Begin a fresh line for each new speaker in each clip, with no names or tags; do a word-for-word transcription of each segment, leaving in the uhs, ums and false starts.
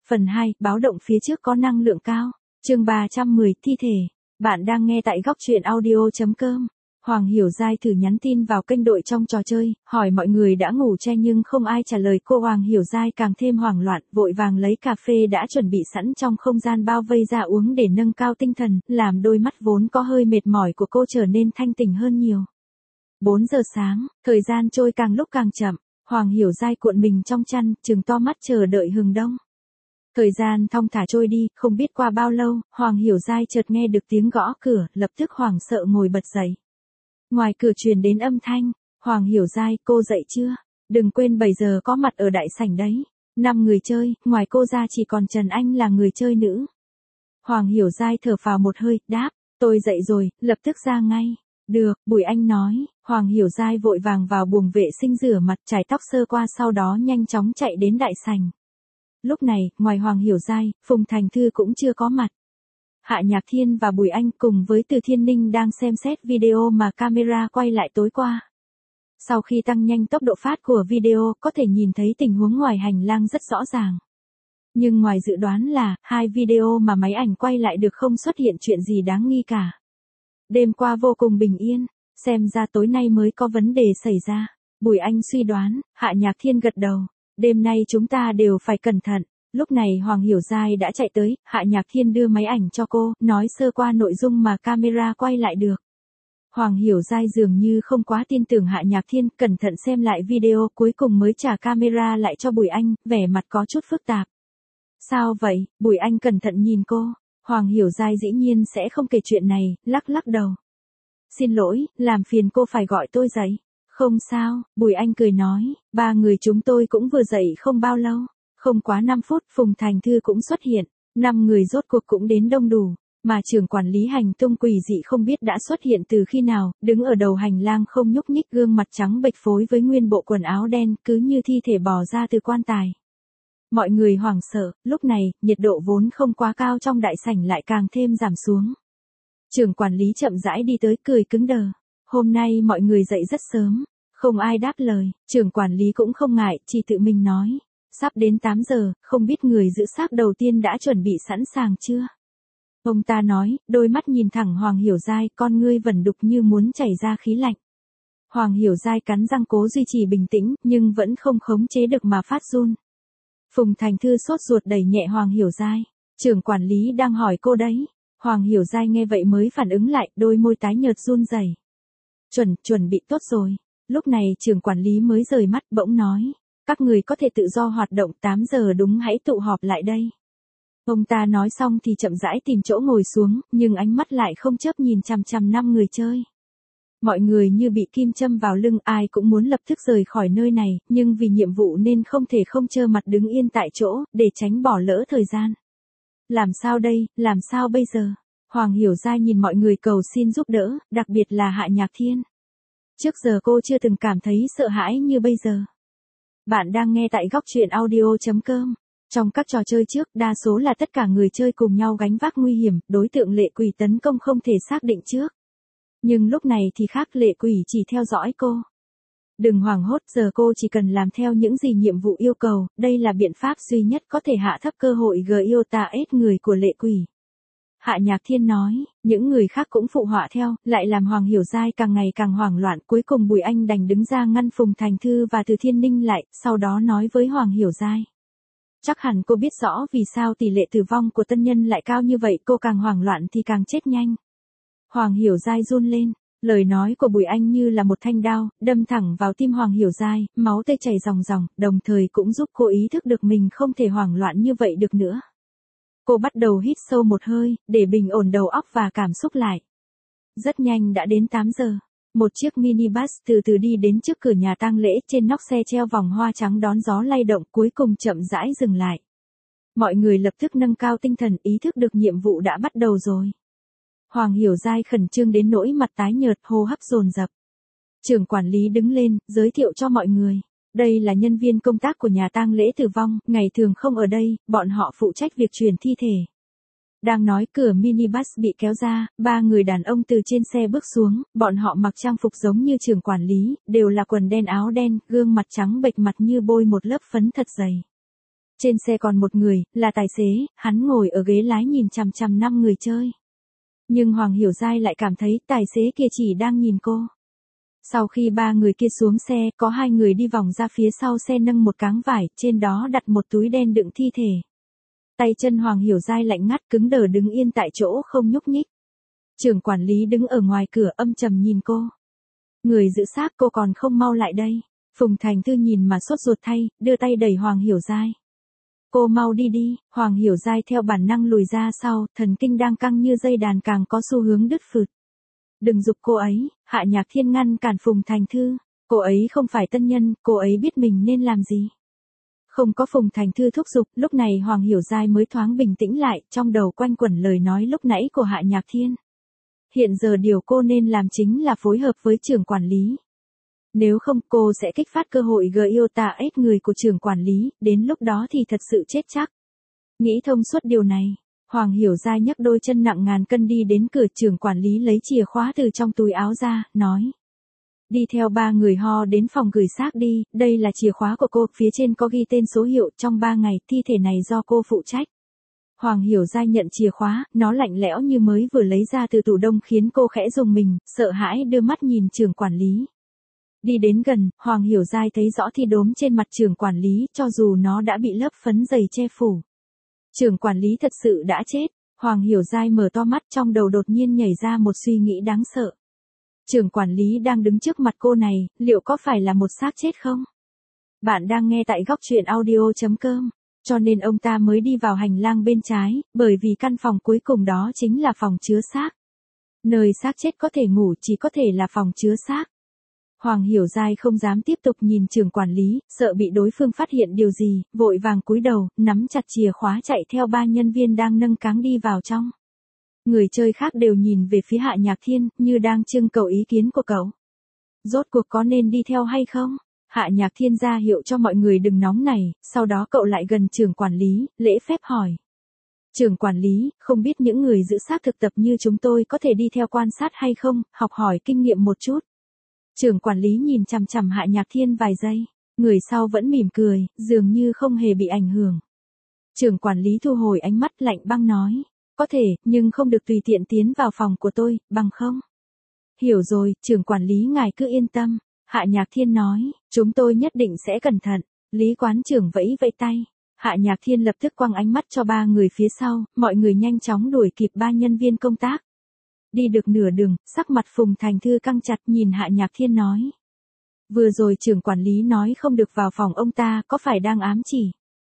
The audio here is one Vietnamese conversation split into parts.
Phần hai, báo động phía trước có năng lượng cao. Chương ba trăm mười, thi thể. Bạn đang nghe tại góc truyện audio chấm com. Hoàng Hiểu Giai thử nhắn tin vào kênh đội trong trò chơi, hỏi mọi người đã ngủ che nhưng không ai trả lời cô. Hoàng Hiểu Giai càng thêm hoảng loạn, vội vàng lấy cà phê đã chuẩn bị sẵn trong không gian bao vây ra uống để nâng cao tinh thần, làm đôi mắt vốn có hơi mệt mỏi của cô trở nên thanh tỉnh hơn nhiều. bốn giờ sáng, thời gian trôi càng lúc càng chậm, Hoàng Hiểu Giai cuộn mình trong chăn, trừng to mắt chờ đợi hừng đông. Thời gian thong thả trôi đi, không biết qua bao lâu, Hoàng Hiểu Giai chợt nghe được tiếng gõ cửa, lập tức hoảng sợ ngồi bật dậy. Ngoài cửa truyền đến âm thanh, Hoàng Hiểu Giai, cô dậy chưa? Đừng quên bảy giờ có mặt ở đại sảnh đấy. Năm người chơi, ngoài cô ra chỉ còn Trần Anh là người chơi nữ. Hoàng Hiểu Giai thở phào một hơi, đáp, tôi dậy rồi, lập tức ra ngay. Được, Bùi Anh nói. Hoàng Hiểu Giai vội vàng vào buồng vệ sinh rửa mặt, chải tóc sơ qua, sau đó nhanh chóng chạy đến đại sảnh. Lúc này, ngoài Hoàng Hiểu Giai, Phùng Thành Thư cũng chưa có mặt. Hạ Nhạc Thiên và Bùi Anh cùng với Từ Thiên Ninh đang xem xét video mà camera quay lại tối qua. Sau khi tăng nhanh tốc độ phát của video, có thể nhìn thấy tình huống ngoài hành lang rất rõ ràng. Nhưng ngoài dự đoán là, hai video mà máy ảnh quay lại được không xuất hiện chuyện gì đáng nghi cả. Đêm qua vô cùng bình yên, xem ra tối nay mới có vấn đề xảy ra. Bùi Anh suy đoán, Hạ Nhạc Thiên gật đầu. Đêm nay chúng ta đều phải cẩn thận. Lúc này Hoàng Hiểu Giai đã chạy tới, Hạ Nhạc Thiên đưa máy ảnh cho cô, nói sơ qua nội dung mà camera quay lại được. Hoàng Hiểu Giai dường như không quá tin tưởng Hạ Nhạc Thiên, cẩn thận xem lại video, cuối cùng mới trả camera lại cho Bùi Anh, vẻ mặt có chút phức tạp. Sao vậy? Bùi Anh cẩn thận nhìn cô. Hoàng Hiểu Giai dĩ nhiên sẽ không kể chuyện này, lắc lắc đầu. Xin lỗi, làm phiền cô phải gọi tôi dậy. Không sao, Bùi Anh cười nói, ba người chúng tôi cũng vừa dậy không bao lâu. Không quá năm phút, Phùng Thành Thư cũng xuất hiện, năm người rốt cuộc cũng đến đông đủ, mà trưởng quản lý hành tung quỷ dị không biết đã xuất hiện từ khi nào, đứng ở đầu hành lang không nhúc nhích, gương mặt trắng bệch phối với nguyên bộ quần áo đen, cứ như thi thể bò ra từ quan tài. Mọi người hoảng sợ, lúc này, nhiệt độ vốn không quá cao trong đại sảnh lại càng thêm giảm xuống. Trưởng quản lý chậm rãi đi tới, cười cứng đờ. Hôm nay mọi người dậy rất sớm, không ai đáp lời, trưởng quản lý cũng không ngại, chỉ tự mình nói. Sắp đến tám giờ, không biết người giữ xác đầu tiên đã chuẩn bị sẵn sàng chưa? Ông ta nói, đôi mắt nhìn thẳng Hoàng Hiểu Giai, con ngươi vẩn đục như muốn chảy ra khí lạnh. Hoàng Hiểu Giai cắn răng cố duy trì bình tĩnh, nhưng vẫn không khống chế được mà phát run. Phùng Thành Thư sốt ruột đẩy nhẹ Hoàng Hiểu Giai. Trưởng quản lý đang hỏi cô đấy. Hoàng Hiểu Giai nghe vậy mới phản ứng lại, đôi môi tái nhợt run rẩy. Chuẩn, chuẩn bị tốt rồi. Lúc này trưởng quản lý mới rời mắt, bỗng nói. Các người có thể tự do hoạt động, tám giờ đúng hãy tụ họp lại đây. Ông ta nói xong thì chậm rãi tìm chỗ ngồi xuống, nhưng ánh mắt lại không chớp nhìn chằm chằm năm người chơi. Mọi người như bị kim châm vào lưng, ai cũng muốn lập tức rời khỏi nơi này, nhưng vì nhiệm vụ nên không thể không trơ mặt đứng yên tại chỗ, để tránh bỏ lỡ thời gian. Làm sao đây, làm sao bây giờ? Hoàng Hiểu Giai nhìn mọi người cầu xin giúp đỡ, đặc biệt là Hạ Nhạc Thiên. Trước giờ cô chưa từng cảm thấy sợ hãi như bây giờ. Bạn đang nghe tại góc truyện audio chấm com. Trong các trò chơi trước, đa số là tất cả người chơi cùng nhau gánh vác nguy hiểm, đối tượng lệ quỷ tấn công không thể xác định trước. Nhưng lúc này thì khác, lệ quỷ chỉ theo dõi cô. Đừng hoảng hốt, giờ cô chỉ cần làm theo những gì nhiệm vụ yêu cầu, đây là biện pháp duy nhất có thể hạ thấp cơ hội gây yêu ta ết người của lệ quỷ. Hạ Nhạc Thiên nói, những người khác cũng phụ họa theo, lại làm Hoàng Hiểu Giai càng ngày càng hoảng loạn, cuối cùng Bùi Anh đành đứng ra ngăn Phùng Thành Thư và Từ Thiên Ninh lại, sau đó nói với Hoàng Hiểu Giai. Chắc hẳn cô biết rõ vì sao tỷ lệ tử vong của tân nhân lại cao như vậy, cô càng hoảng loạn thì càng chết nhanh. Hoàng Hiểu Giai run lên, lời nói của Bùi Anh như là một thanh đao, đâm thẳng vào tim Hoàng Hiểu Giai, máu tươi chảy ròng ròng, đồng thời cũng giúp cô ý thức được mình không thể hoảng loạn như vậy được nữa. Cô bắt đầu hít sâu một hơi, để bình ổn đầu óc và cảm xúc lại. Rất nhanh đã đến tám giờ. Một chiếc minibus từ từ đi đến trước cửa nhà tang lễ, trên nóc xe treo vòng hoa trắng đón gió lay động, cuối cùng chậm rãi dừng lại. Mọi người lập tức nâng cao tinh thần, ý thức được nhiệm vụ đã bắt đầu rồi. Hoàng Hiểu Giai khẩn trương đến nỗi mặt tái nhợt, hô hấp dồn dập. Trưởng quản lý đứng lên, giới thiệu cho mọi người. Đây là nhân viên công tác của nhà tang lễ tử vong, ngày thường không ở đây, bọn họ phụ trách việc chuyển thi thể. Đang nói, cửa minibus bị kéo ra, ba người đàn ông từ trên xe bước xuống, bọn họ mặc trang phục giống như trưởng quản lý, đều là quần đen áo đen, gương mặt trắng bệch, mặt như bôi một lớp phấn thật dày. Trên xe còn một người, là tài xế, hắn ngồi ở ghế lái nhìn chằm chằm năm người chơi. Nhưng Hoàng Hiểu Giai lại cảm thấy tài xế kia chỉ đang nhìn cô. Sau khi ba người kia xuống xe, có hai người đi vòng ra phía sau xe nâng một cáng vải, trên đó đặt một túi đen đựng thi thể. Tay chân Hoàng Hiểu Giai lạnh ngắt cứng đờ đứng yên tại chỗ không nhúc nhích. Trưởng quản lý đứng ở ngoài cửa âm trầm nhìn cô. Người giữ xác cô còn không mau lại đây. Phùng Thành Thư nhìn mà sốt ruột thay, đưa tay đẩy Hoàng Hiểu Giai. Cô mau đi đi, Hoàng Hiểu Giai theo bản năng lùi ra sau, thần kinh đang căng như dây đàn càng có xu hướng đứt phượt. Đừng giục cô ấy, Hạ Nhạc Thiên ngăn cản Phùng Thành Thư. Cô ấy không phải tân nhân, cô ấy biết mình nên làm gì. Không có Phùng Thành Thư thúc giục, lúc này Hoàng Hiểu Giai mới thoáng bình tĩnh lại, trong đầu quanh quẩn lời nói lúc nãy của Hạ Nhạc Thiên. Hiện giờ điều cô nên làm chính là phối hợp với trưởng quản lý. Nếu không cô sẽ kích phát cơ hội gợi yêu tà ếch người của trưởng quản lý, đến lúc đó thì thật sự chết chắc. Nghĩ thông suốt điều này, Hoàng Hiểu Giai nhấc đôi chân nặng ngàn cân đi đến cửa. Trưởng quản lý lấy chìa khóa từ trong túi áo ra, nói. Đi theo ba người ho đến phòng gửi xác đi, đây là chìa khóa của cô, phía trên có ghi tên số hiệu, trong ba ngày, thi thể này do cô phụ trách. Hoàng Hiểu Giai nhận chìa khóa, nó lạnh lẽo như mới vừa lấy ra từ tủ đông khiến cô khẽ rùng mình, sợ hãi đưa mắt nhìn trưởng quản lý. Đi đến gần, Hoàng Hiểu Giai thấy rõ thi đốm trên mặt trưởng quản lý, cho dù nó đã bị lớp phấn dày che phủ. Trưởng quản lý thật sự đã chết. Hoàng Hiểu Giai mở to mắt, trong đầu đột nhiên nhảy ra một suy nghĩ đáng sợ. Trưởng quản lý đang đứng trước mặt cô này, liệu có phải là một xác chết không? Bạn đang nghe tại góc truyện audio chấm com, cho nên ông ta mới đi vào hành lang bên trái, bởi vì căn phòng cuối cùng đó chính là phòng chứa xác. Nơi xác chết có thể ngủ chỉ có thể là phòng chứa xác. Hoàng Hiểu Giai không dám tiếp tục nhìn trưởng quản lý, sợ bị đối phương phát hiện điều gì, vội vàng cúi đầu, nắm chặt chìa khóa chạy theo ba nhân viên đang nâng cáng đi vào trong. Người chơi khác đều nhìn về phía Hạ Nhạc Thiên, như đang trưng cầu ý kiến của cậu. Rốt cuộc có nên đi theo hay không? Hạ Nhạc Thiên ra hiệu cho mọi người đừng nóng nảy, sau đó cậu lại gần trưởng quản lý, lễ phép hỏi. Trưởng quản lý, không biết những người giữ xác thực tập như chúng tôi có thể đi theo quan sát hay không, học hỏi kinh nghiệm một chút. Trưởng quản lý nhìn chằm chằm Hạ Nhạc Thiên vài giây, người sau vẫn mỉm cười, dường như không hề bị ảnh hưởng. Trưởng quản lý thu hồi ánh mắt lạnh băng nói, có thể, nhưng không được tùy tiện tiến vào phòng của tôi, bằng không? Hiểu rồi, trưởng quản lý ngài cứ yên tâm. Hạ Nhạc Thiên nói, chúng tôi nhất định sẽ cẩn thận. Lý quán trưởng vẫy vẫy tay. Hạ Nhạc Thiên lập tức quăng ánh mắt cho ba người phía sau, mọi người nhanh chóng đuổi kịp ba nhân viên công tác. Đi được nửa đường, sắc mặt Phùng Thành Thư căng chặt nhìn Hạ Nhạc Thiên nói. Vừa rồi trưởng quản lý nói không được vào phòng ông ta, có phải đang ám chỉ?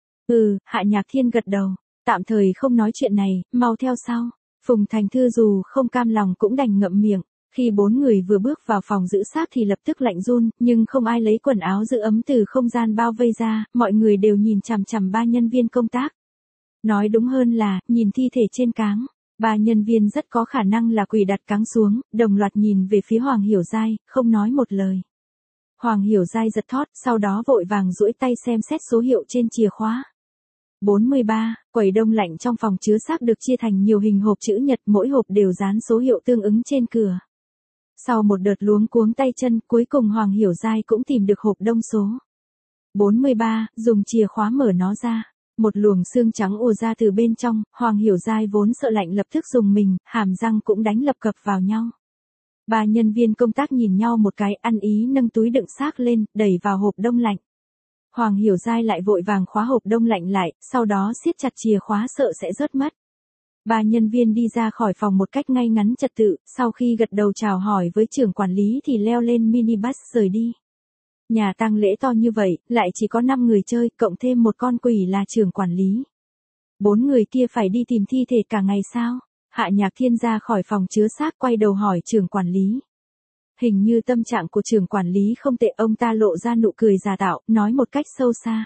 Ừ, Hạ Nhạc Thiên gật đầu, tạm thời không nói chuyện này, mau theo sau. Phùng Thành Thư dù không cam lòng cũng đành ngậm miệng. Khi bốn người vừa bước vào phòng giữ xác thì lập tức lạnh run, nhưng không ai lấy quần áo giữ ấm từ không gian bao vây ra, mọi người đều nhìn chằm chằm ba nhân viên công tác. Nói đúng hơn là, nhìn thi thể trên cáng. Ba nhân viên rất có khả năng là quỳ đặt cáng xuống, đồng loạt nhìn về phía Hoàng Hiểu Giai, không nói một lời. Hoàng Hiểu Giai giật thót, sau đó vội vàng duỗi tay xem xét số hiệu trên chìa khóa. bốn mươi ba, quầy đông lạnh trong phòng chứa xác được chia thành nhiều hình hộp chữ nhật, mỗi hộp đều dán số hiệu tương ứng trên cửa. Sau một đợt luống cuống tay chân, cuối cùng Hoàng Hiểu Giai cũng tìm được hộp đông số bốn mươi ba, dùng chìa khóa mở nó ra. Một luồng xương trắng ùa ra từ bên trong, Hoàng Hiểu Giai vốn sợ lạnh lập tức rùng mình, hàm răng cũng đánh lập cập vào nhau. Ba nhân viên công tác nhìn nhau một cái, ăn ý nâng túi đựng xác lên, đẩy vào hộp đông lạnh. Hoàng Hiểu Giai lại vội vàng khóa hộp đông lạnh lại, sau đó siết chặt chìa khóa sợ sẽ rớt mất. Ba nhân viên đi ra khỏi phòng một cách ngay ngắn trật tự, sau khi gật đầu chào hỏi với trưởng quản lý thì leo lên minibus rời đi. Nhà tang lễ to như vậy, lại chỉ có năm người chơi, cộng thêm một con quỷ là trưởng quản lý. Bốn người kia phải đi tìm thi thể cả ngày sao? Hạ Nhạc Thiên ra khỏi phòng chứa xác quay đầu hỏi trưởng quản lý. Hình như tâm trạng của trưởng quản lý không tệ, ông ta lộ ra nụ cười giả tạo, nói một cách sâu xa.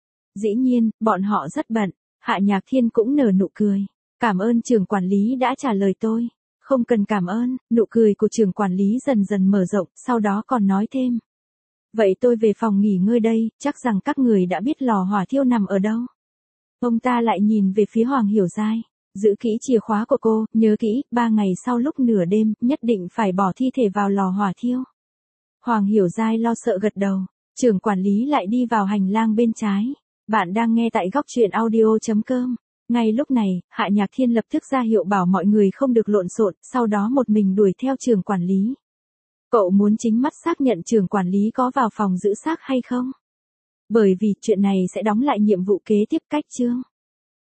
Dĩ nhiên, bọn họ rất bận. Hạ Nhạc Thiên cũng nở nụ cười. Cảm ơn trưởng quản lý đã trả lời tôi. Không cần cảm ơn, nụ cười của trưởng quản lý dần dần mở rộng, sau đó còn nói thêm. Vậy tôi về phòng nghỉ ngơi đây, chắc rằng các người đã biết lò hỏa thiêu nằm ở đâu. Ông ta lại nhìn về phía Hoàng Hiểu Giai. Giữ kỹ chìa khóa của cô, nhớ kỹ, ba ngày sau lúc nửa đêm, nhất định phải bỏ thi thể vào lò hỏa thiêu. Hoàng Hiểu Giai lo sợ gật đầu. Trưởng quản lý lại đi vào hành lang bên trái. Bạn đang nghe tại góc truyện audio chấm com. Ngay lúc này, Hạ Nhạc Thiên lập tức ra hiệu bảo mọi người không được lộn xộn, sau đó một mình đuổi theo trưởng quản lý. Cậu muốn chính mắt xác nhận trưởng quản lý có vào phòng giữ xác hay không? Bởi vì chuyện này sẽ đóng lại nhiệm vụ kế tiếp cách chương.